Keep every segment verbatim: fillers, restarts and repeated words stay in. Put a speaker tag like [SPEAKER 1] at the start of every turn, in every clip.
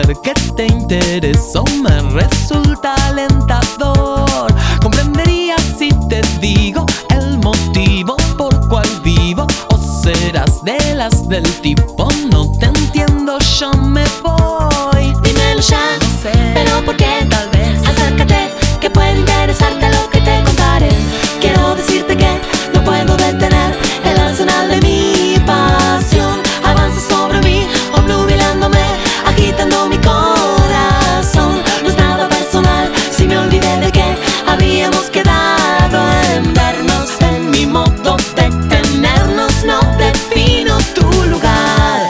[SPEAKER 1] ver que te intereso me resulta alentador. Comprenderías si te digo el motivo por cual vivo, o serás de las del tipo no te entiendo, yo me voy.
[SPEAKER 2] Dímelo ya,
[SPEAKER 1] No sé,
[SPEAKER 2] pero ¿por qué?
[SPEAKER 1] tal vez
[SPEAKER 2] Acércate, que puede interesarte lo que te contaré. Quiero decirte que no puedo detener el arsenal de mi pasión. Avanza sobre mí, obnubilándome, agitando mi corazón. No es nada personal, si me olvidé de que habíamos quedado en vernos.
[SPEAKER 1] en mi modo de tenernos, no defino tu lugar.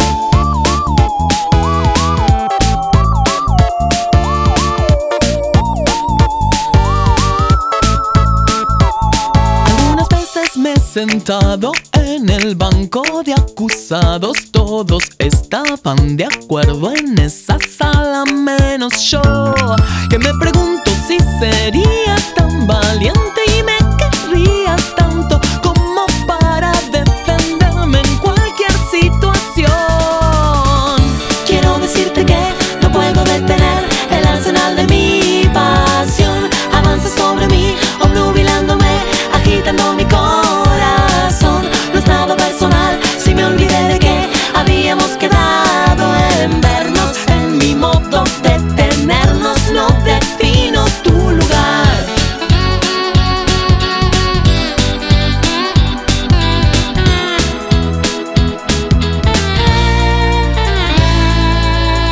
[SPEAKER 1] Algunas veces me he sentado en el banco de acusados. Todos estaban de acuerdo en esa sala menos yo, que me pregunto si serías tan valiente y me querrías tanto como para defenderme en cualquier situación.
[SPEAKER 2] Quiero decirte que no puedo detener el arsenal de mi pasión. Avanza sobre mí, obnubilándome, agitando mi corazón. No es nada personal, si me olvidé de que habíamos quedado en vernos.
[SPEAKER 1] En mi modo de tenernos, no defino tu lugar.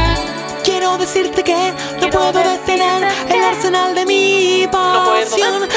[SPEAKER 2] Quiero decirte que no puedo detener el arsenal de mi pasión.